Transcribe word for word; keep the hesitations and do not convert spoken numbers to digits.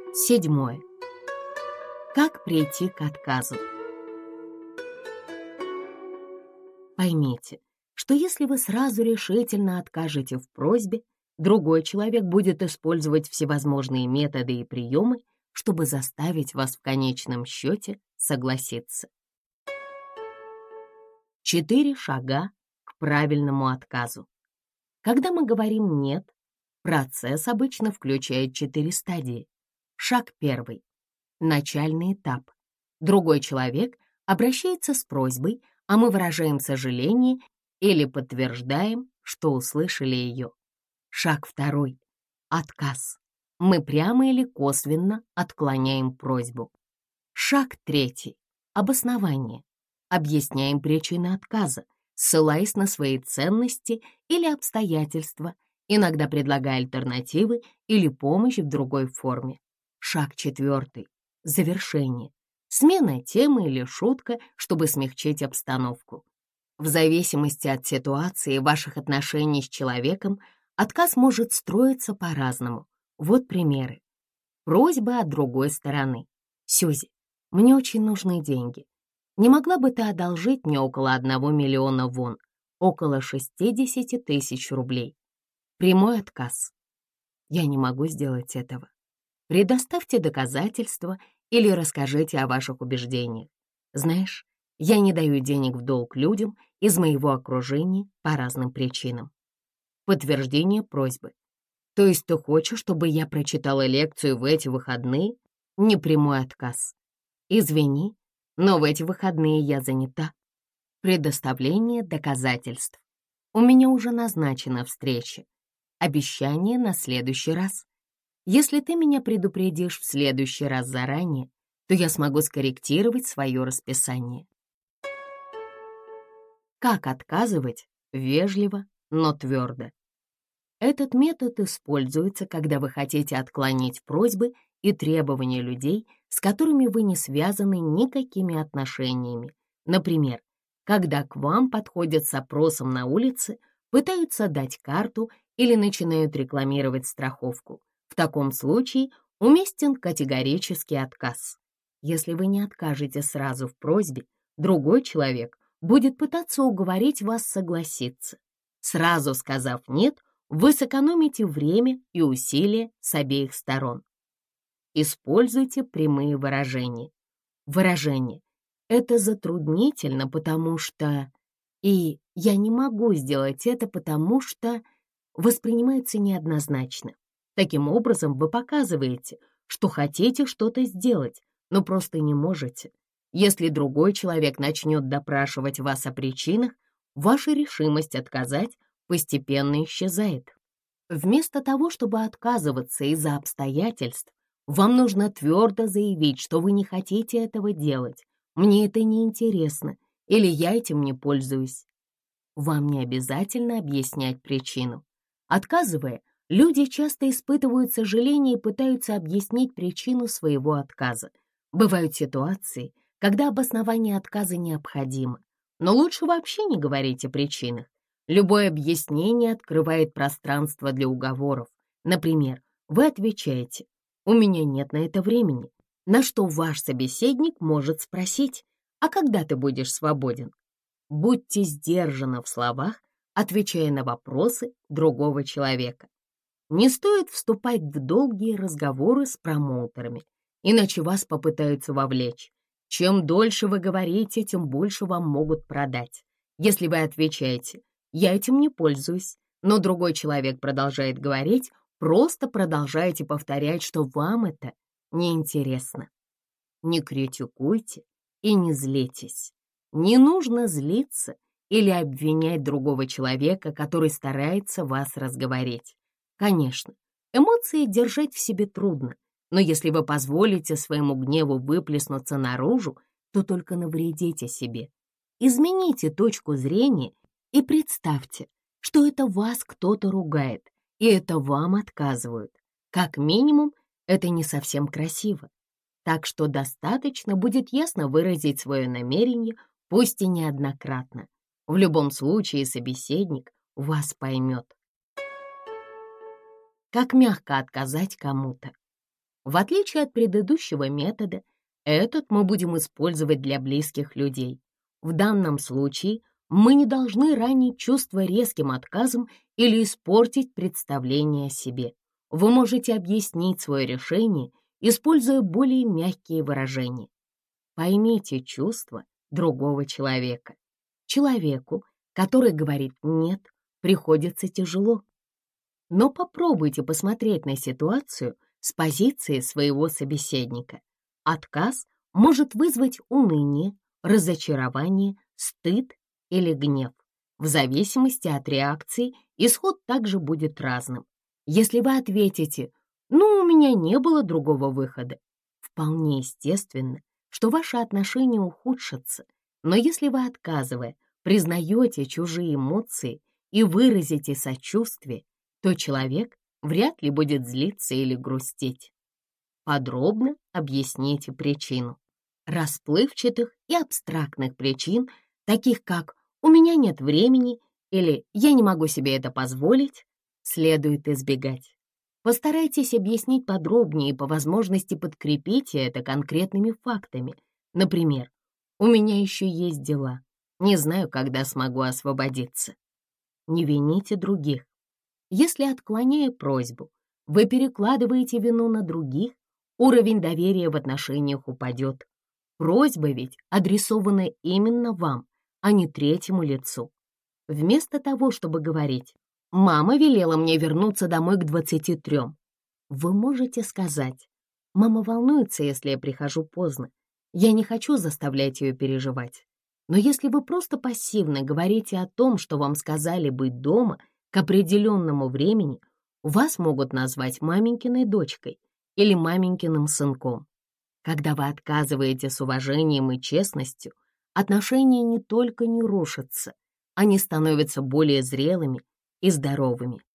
Седьмое. Как прийти к отказу? Поймите, что если вы сразу решительно откажете в просьбе, другой человек будет использовать всевозможные методы и приемы, чтобы заставить вас в конечном счете согласиться. Четыре шага к правильному отказу. Когда мы говорим «нет», процесс обычно включает четыре стадии. Шаг первый. Начальный этап. Другой человек обращается с просьбой, а мы выражаем сожаление или подтверждаем, что услышали ее. Шаг второй. Отказ. Мы прямо или косвенно отклоняем просьбу. Шаг третий. Обоснование. Объясняем причины отказа, ссылаясь на свои ценности или обстоятельства, иногда предлагая альтернативы или помощь в другой форме. Шаг четвертый. Завершение. Смена темы или шутка, чтобы смягчить обстановку. В зависимости от ситуации и ваших отношений с человеком, отказ может строиться по-разному. Вот примеры. Просьба от другой стороны. Сюзи, мне очень нужны деньги. Не могла бы ты одолжить мне около одного миллиона вон, около шестидесяти тысяч рублей? Прямой отказ. Я не могу сделать этого. Предоставьте доказательства или расскажите о ваших убеждениях. Знаешь, я не даю денег в долг людям из моего окружения по разным причинам. Подтверждение просьбы. То есть ты хочешь, чтобы я прочитала лекцию в эти выходные? Непрямой отказ. Извини, но в эти выходные я занята. Предоставление доказательств. У меня уже назначена встреча. Обещание на следующий раз. Если ты меня предупредишь в следующий раз заранее, то я смогу скорректировать свое расписание. Как отказывать вежливо, но твердо? Этот метод используется, когда вы хотите отклонить просьбы и требования людей, с которыми вы не связаны никакими отношениями. Например, когда к вам подходят с опросом на улице, пытаются дать карту или начинают рекламировать страховку. В таком случае уместен категорический отказ. Если вы не откажете сразу в просьбе, другой человек будет пытаться уговорить вас согласиться. Сразу сказав «нет», вы сэкономите время и усилия с обеих сторон. Используйте прямые выражения. Выражение «это затруднительно, потому что…» и «я не могу сделать это, потому что…» воспринимается неоднозначно. Таким образом, вы показываете, что хотите что-то сделать, но просто не можете. Если другой человек начнет допрашивать вас о причинах, ваша решимость отказать постепенно исчезает. Вместо того, чтобы отказываться из-за обстоятельств, вам нужно твердо заявить, что вы не хотите этого делать. Мне это не интересно, или я этим не пользуюсь. Вам не обязательно объяснять причину. Отказывая, люди часто испытывают сожаление и пытаются объяснить причину своего отказа. Бывают ситуации, когда обоснование отказа необходимо, но лучше вообще не говорить о причинах. Любое объяснение открывает пространство для уговоров. Например, вы отвечаете «У меня нет на это времени», на что ваш собеседник может спросить «А когда ты будешь свободен?». Будьте сдержаны в словах, отвечая на вопросы другого человека. Не стоит вступать в долгие разговоры с промоутерами, иначе вас попытаются вовлечь. Чем дольше вы говорите, тем больше вам могут продать. Если вы отвечаете «я этим не пользуюсь», но другой человек продолжает говорить, просто продолжайте повторять, что вам это неинтересно. Не критикуйте и не злитесь. Не нужно злиться или обвинять другого человека, который старается вас разговорить. Конечно, эмоции держать в себе трудно, но если вы позволите своему гневу выплеснуться наружу, то только навредите себе. Измените точку зрения и представьте, что это вас кто-то ругает, и это вам отказывают. Как минимум, это не совсем красиво. Так что достаточно будет ясно выразить свое намерение, пусть и неоднократно. В любом случае собеседник вас поймет. Как мягко отказать кому-то. В отличие от предыдущего метода, этот мы будем использовать для близких людей. В данном случае мы не должны ранить чувства резким отказом или испортить представление о себе. Вы можете объяснить свое решение, используя более мягкие выражения. Поймите чувства другого человека. Человеку, который говорит «нет», приходится тяжело. Но попробуйте посмотреть на ситуацию с позиции своего собеседника. Отказ может вызвать уныние, разочарование, стыд или гнев. В зависимости от реакции исход также будет разным. Если вы ответите «ну, у меня не было другого выхода», вполне естественно, что ваши отношения ухудшатся. Но если вы, отказывая, признаете чужие эмоции и выразите сочувствие, то человек вряд ли будет злиться или грустить. Подробно объясните причину. Расплывчатых и абстрактных причин, таких как «у меня нет времени» или «я не могу себе это позволить», следует избегать. Постарайтесь объяснить подробнее и по возможности подкрепите это конкретными фактами. Например, «у меня еще есть дела, не знаю, когда смогу освободиться». Не вините других. Если, отклоняя просьбу, вы перекладываете вину на других, уровень доверия в отношениях упадет. Просьба ведь адресована именно вам, а не третьему лицу. Вместо того, чтобы говорить «мама велела мне вернуться домой к двадцати трем», вы можете сказать «мама волнуется, если я прихожу поздно. Я не хочу заставлять ее переживать». Но если вы просто пассивно говорите о том, что вам сказали быть дома к определенному времени, вас могут назвать маменькиной дочкой или маменькиным сынком. Когда вы отказываете с уважением и честностью, отношения не только не рушатся, они становятся более зрелыми и здоровыми.